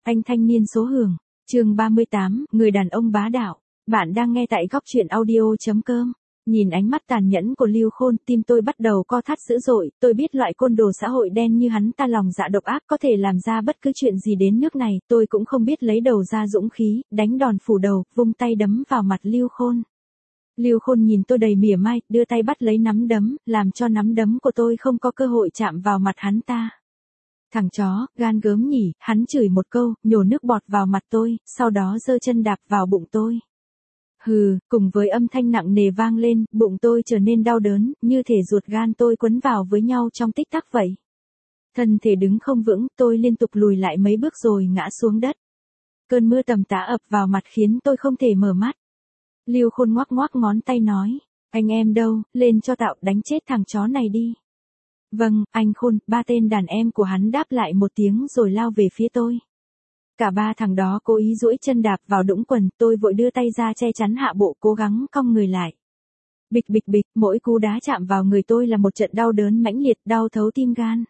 Anh thanh niên số hưởng, chương 38, người đàn ông bá đạo. Bạn đang nghe tại góc truyện audio.com. Nhìn ánh mắt tàn nhẫn của Lưu Khôn, tim tôi bắt đầu co thắt dữ dội, tôi biết loại côn đồ xã hội đen như hắn ta lòng dạ độc ác có thể làm ra bất cứ chuyện gì đến nước này, tôi cũng không biết lấy đầu ra dũng khí, đánh đòn phủ đầu, vung tay đấm vào mặt Lưu Khôn. Lưu Khôn nhìn tôi đầy mỉa mai, đưa tay bắt lấy nắm đấm, làm cho nắm đấm của tôi không có cơ hội chạm vào mặt hắn ta. Thằng chó, gan gớm nhỉ, hắn chửi một câu, nhổ nước bọt vào mặt tôi, sau đó giơ chân đạp vào bụng tôi. Hừ, cùng với âm thanh nặng nề vang lên, bụng tôi trở nên đau đớn, như thể ruột gan tôi quấn vào với nhau trong tích tắc vậy. Thân thể đứng không vững, tôi liên tục lùi lại mấy bước rồi ngã xuống đất. Cơn mưa tầm tã ập vào mặt khiến tôi không thể mở mắt. Lưu Khôn ngoắc ngoắc ngón tay nói, anh em đâu, lên cho tạo, đánh chết thằng chó này đi. Vâng, anh Khôn, ba tên đàn em của hắn đáp lại một tiếng rồi lao về phía tôi. Cả ba thằng đó cố ý duỗi chân đạp vào đũng quần, tôi vội đưa tay ra che chắn hạ bộ cố gắng cong người lại. Bịch bịch bịch, mỗi cú đá chạm vào người tôi là một trận đau đớn mãnh liệt, đau thấu tim gan.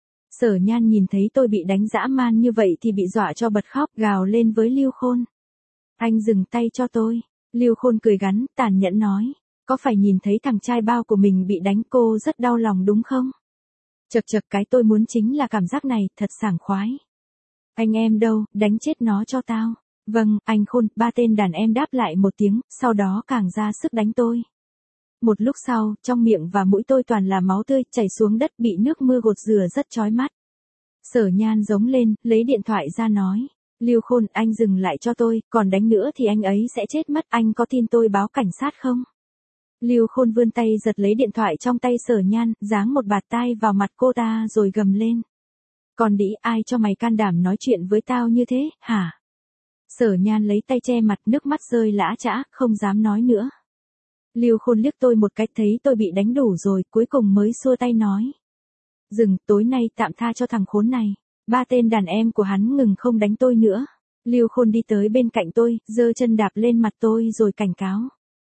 Sở Nhan nhìn thấy tôi bị đánh dã man như vậy thì bị dọa cho bật khóc, gào lên với Lưu Khôn. Anh dừng tay cho tôi. Lưu Khôn cười gắn, tàn nhẫn nói, có phải nhìn thấy thằng trai bao của mình bị đánh cô rất đau lòng đúng không? Chậc chậc, cái tôi muốn chính là cảm giác này, thật sảng khoái. Anh em đâu, đánh chết nó cho tao. Vâng, anh Khôn, ba tên đàn em đáp lại một tiếng, sau đó càng ra sức đánh tôi. Một lúc sau, trong miệng và mũi tôi toàn là máu tươi, chảy xuống đất bị nước mưa gột rửa rất chói mắt. Sở Nhan giống lên, lấy điện thoại ra nói. Lưu Khôn, anh dừng lại cho tôi, còn đánh nữa thì anh ấy sẽ chết mất, anh có tin tôi báo cảnh sát không? Lưu Khôn vươn tay giật lấy điện thoại trong tay Sở Nhan, giáng một bạt tai vào mặt cô ta rồi gầm lên. Còn đĩ, ai cho mày can đảm nói chuyện với tao như thế, hả? Sở Nhan lấy tay che mặt, nước mắt rơi lã chã, không dám nói nữa. Lưu Khôn liếc tôi một cái, thấy tôi bị đánh đủ rồi, cuối cùng mới xua tay nói. Dừng, tối nay tạm tha cho thằng khốn này. Ba tên đàn em của hắn ngừng không đánh tôi nữa. Lưu Khôn đi tới bên cạnh tôi, giơ chân đạp lên mặt tôi rồi cảnh cáo.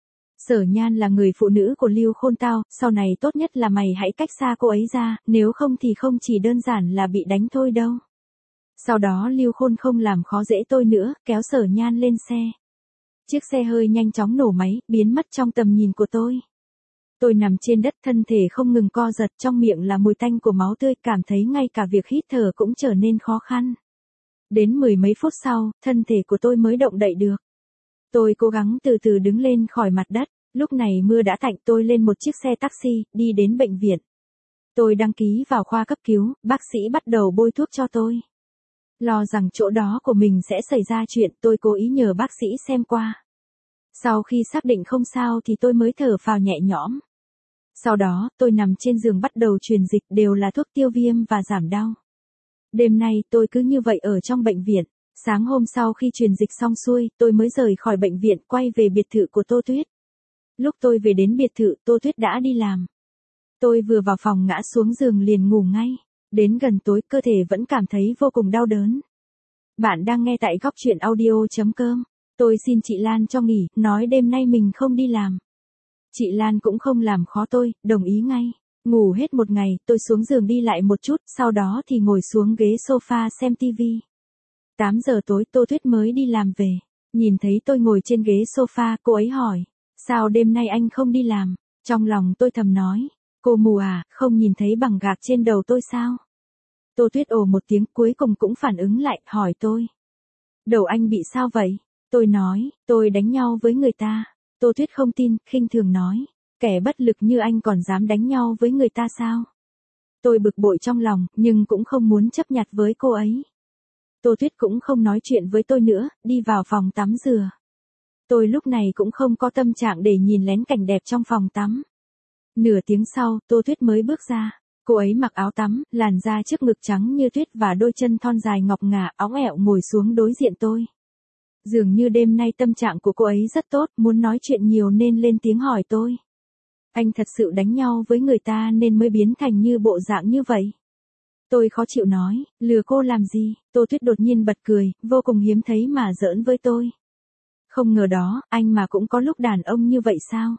Sở Nhan là người phụ nữ của Lưu Khôn tao, sau này tốt nhất là mày hãy cách xa cô ấy ra, nếu không thì không chỉ đơn giản là bị đánh thôi đâu. Sau đó Lưu Khôn không làm khó dễ tôi nữa, kéo Sở Nhan lên xe. Chiếc xe hơi nhanh chóng nổ máy, biến mất trong tầm nhìn của tôi. Tôi nằm trên đất, thân thể không ngừng co giật, trong miệng là mùi tanh của máu tươi, cảm thấy ngay cả việc hít thở cũng trở nên khó khăn. Đến mười mấy phút sau, thân thể của tôi mới động đậy được. Tôi cố gắng từ từ đứng lên khỏi mặt đất, lúc này mưa đã tạnh, tôi lên một chiếc xe taxi, đi đến bệnh viện. Tôi đăng ký vào khoa cấp cứu, bác sĩ bắt đầu bôi thuốc cho tôi. Lo rằng chỗ đó của mình sẽ xảy ra chuyện, tôi cố ý nhờ bác sĩ xem qua. Sau khi xác định không sao thì tôi mới thở phào nhẹ nhõm. Sau đó, tôi nằm trên giường bắt đầu truyền dịch, đều là thuốc tiêu viêm và giảm đau. Đêm nay tôi cứ như vậy ở trong bệnh viện. Sáng hôm sau khi truyền dịch xong xuôi, tôi mới rời khỏi bệnh viện, quay về biệt thự của Tô Tuyết. Lúc tôi về đến biệt thự, Tô Tuyết đã đi làm. Tôi vừa vào phòng ngã xuống giường liền ngủ ngay. Đến gần tối, cơ thể vẫn cảm thấy vô cùng đau đớn. Bạn đang nghe tại góc truyện audio.com. Tôi xin chị Lan cho nghỉ, nói đêm nay mình không đi làm. Chị Lan cũng không làm khó tôi, đồng ý ngay. Ngủ hết một ngày, tôi xuống giường đi lại một chút, sau đó thì ngồi xuống ghế sofa xem tivi. 8 giờ tối Tô Tuyết mới đi làm về. Nhìn thấy tôi ngồi trên ghế sofa, cô ấy hỏi. Sao đêm nay anh không đi làm? Trong lòng tôi thầm nói. Cô mù à, không nhìn thấy bằng gạc trên đầu tôi sao? Tô Tuyết ồ một tiếng, cuối cùng cũng phản ứng lại, hỏi tôi. Đầu anh bị sao vậy? Tôi nói, tôi đánh nhau với người ta. Tô Tuyết không tin, khinh thường nói. Kẻ bất lực như anh còn dám đánh nhau với người ta sao? Tôi bực bội trong lòng, nhưng cũng không muốn chấp nhặt với cô ấy. Tô Tuyết cũng không nói chuyện với tôi nữa, đi vào phòng tắm rửa. Tôi lúc này cũng không có tâm trạng để nhìn lén cảnh đẹp trong phòng tắm. Nửa tiếng sau, Tô Tuyết mới bước ra. Cô ấy mặc áo tắm, làn da trước ngực trắng như tuyết và đôi chân thon dài ngọc ngà, óng ẹo ngồi xuống đối diện tôi. Dường như đêm nay tâm trạng của cô ấy rất tốt, muốn nói chuyện nhiều nên lên tiếng hỏi tôi. Anh thật sự đánh nhau với người ta nên mới biến thành như bộ dạng như vậy. Tôi khó chịu nói, lừa cô làm gì? Tô Tuyết đột nhiên bật cười, vô cùng hiếm thấy mà giỡn với tôi. Không ngờ đó, anh mà cũng có lúc đàn ông như vậy sao?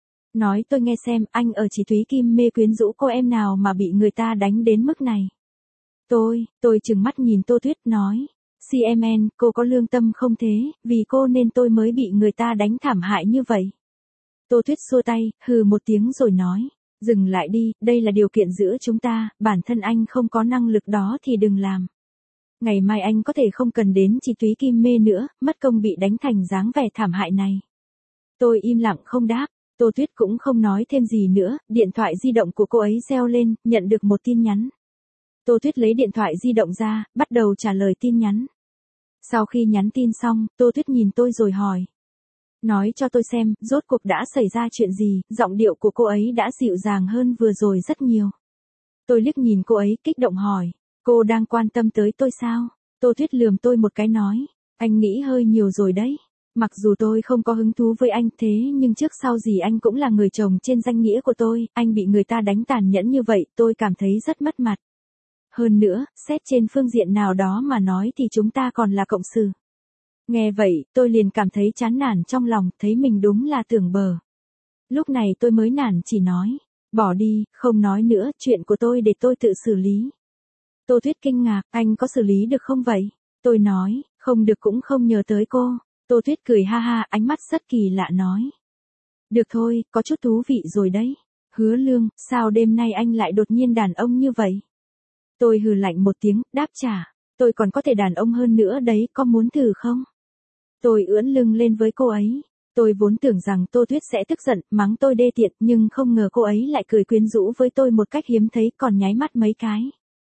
Nói tôi nghe xem, anh ở Chỉ Thúy Kim Mê quyến rũ cô em nào mà bị người ta đánh đến mức này? Tôi trừng mắt nhìn Tô Tuyết nói. CMN, cô có lương tâm không thế, vì cô nên tôi mới bị người ta đánh thảm hại như vậy. Tô Tuyết xua tay, hừ một tiếng rồi nói, dừng lại đi, đây là điều kiện giữa chúng ta, bản thân anh không có năng lực đó thì đừng làm. Ngày mai anh có thể không cần đến chị Túy Kim Mê nữa, mất công bị đánh thành dáng vẻ thảm hại này. Tôi im lặng không đáp, Tô Tuyết cũng không nói thêm gì nữa, điện thoại di động của cô ấy reo lên, nhận được một tin nhắn. Tô Tuyết lấy điện thoại di động ra, bắt đầu trả lời tin nhắn. Sau khi nhắn tin xong, Tô Tuyết nhìn tôi rồi hỏi. Nói cho tôi xem, rốt cuộc đã xảy ra chuyện gì, giọng điệu của cô ấy đã dịu dàng hơn vừa rồi rất nhiều. Tôi liếc nhìn cô ấy, kích động hỏi, cô đang quan tâm tới tôi sao? Tô Tuyết lườm tôi một cái nói, anh nghĩ hơi nhiều rồi đấy. Mặc dù tôi không có hứng thú với anh thế nhưng trước sau gì anh cũng là người chồng trên danh nghĩa của tôi, anh bị người ta đánh tàn nhẫn như vậy, tôi cảm thấy rất mất mặt. Hơn nữa, xét trên phương diện nào đó mà nói thì chúng ta còn là cộng sự. Nghe vậy, tôi liền cảm thấy chán nản trong lòng, thấy mình đúng là tưởng bờ. Lúc này tôi mới nản chỉ nói, bỏ đi, không nói nữa, chuyện của tôi để tôi tự xử lý. Tô Tuyết kinh ngạc, anh có xử lý được không vậy? Tôi nói, không được cũng không nhờ tới cô. Tô Tuyết cười ha ha, ánh mắt rất kỳ lạ nói. Được thôi, có chút thú vị rồi đấy. Hứa Lương, sao đêm nay anh lại đột nhiên đàn ông như vậy? Tôi hừ lạnh một tiếng, đáp trả. Tôi còn có thể đàn ông hơn nữa đấy, có muốn thử không? Tôi ưỡn lưng lên với cô ấy. Tôi vốn tưởng rằng Tô Tuyết sẽ tức giận, mắng tôi đê tiện, nhưng không ngờ cô ấy lại cười quyến rũ với tôi một cách hiếm thấy, còn nháy mắt mấy cái.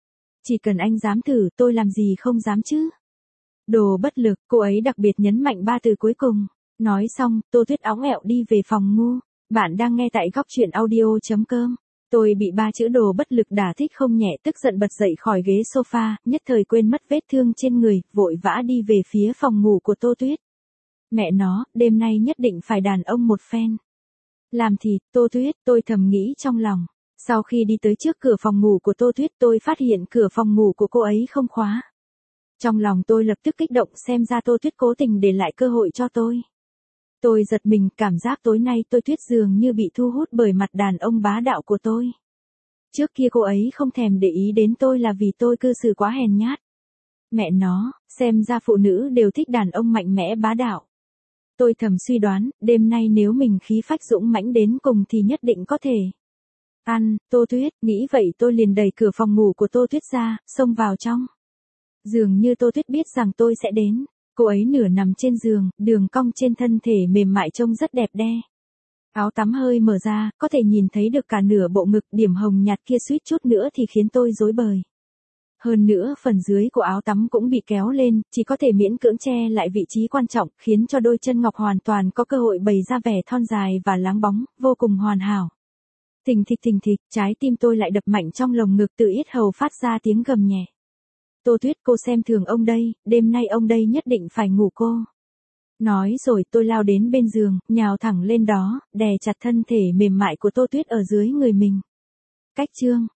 Chỉ cần anh dám thử, tôi làm gì không dám chứ? Đồ bất lực, cô ấy đặc biệt nhấn mạnh ba từ cuối cùng. Nói xong, Tô Tuyết óng ẹo đi về phòng ngu. Bạn đang nghe tại góc truyện audio.com. Tôi bị ba chữ đồ bất lực đả thích không nhẹ, tức giận bật dậy khỏi ghế sofa, nhất thời quên mất vết thương trên người, vội vã đi về phía phòng ngủ của Tô Tuyết. Mẹ nó, đêm nay nhất định phải đàn ông một phen. Làm thịt, Tô Tuyết, tôi thầm nghĩ trong lòng. Sau khi đi tới trước cửa phòng ngủ của Tô Tuyết, tôi phát hiện cửa phòng ngủ của cô ấy không khóa. Trong lòng tôi lập tức kích động, xem ra Tô Tuyết cố tình để lại cơ hội cho tôi. Tôi giật mình, cảm giác tối nay Tô Tuyết dường như bị thu hút bởi mặt đàn ông bá đạo của tôi. Trước kia cô ấy không thèm để ý đến tôi là vì tôi cư xử quá hèn nhát. Mẹ nó, xem ra phụ nữ đều thích đàn ông mạnh mẽ bá đạo. Tôi thầm suy đoán, đêm nay nếu mình khí phách dũng mãnh đến cùng thì nhất định có thể ăn. Tô Tuyết, nghĩ vậy tôi liền đẩy cửa phòng ngủ của Tô Tuyết ra, xông vào trong. Dường như Tô Tuyết biết rằng tôi sẽ đến. Cô ấy nửa nằm trên giường, đường cong trên thân thể mềm mại trông rất đẹp đẽ. Áo tắm hơi mở ra, có thể nhìn thấy được cả nửa bộ ngực, điểm hồng nhạt kia suýt chút nữa thì khiến tôi rối bời. Hơn nữa phần dưới của áo tắm cũng bị kéo lên, chỉ có thể miễn cưỡng che lại vị trí quan trọng, khiến cho đôi chân ngọc hoàn toàn có cơ hội bày ra vẻ thon dài và láng bóng, vô cùng hoàn hảo. Thình thịch, trái tim tôi lại đập mạnh trong lồng ngực, từ yết hầu phát ra tiếng gầm nhẹ. Tô Tuyết, cô xem thường ông đây, đêm nay ông đây nhất định phải ngủ cô. Nói rồi tôi lao đến bên giường, nhào thẳng lên đó, đè chặt thân thể mềm mại của Tô Tuyết ở dưới người mình. Cách chương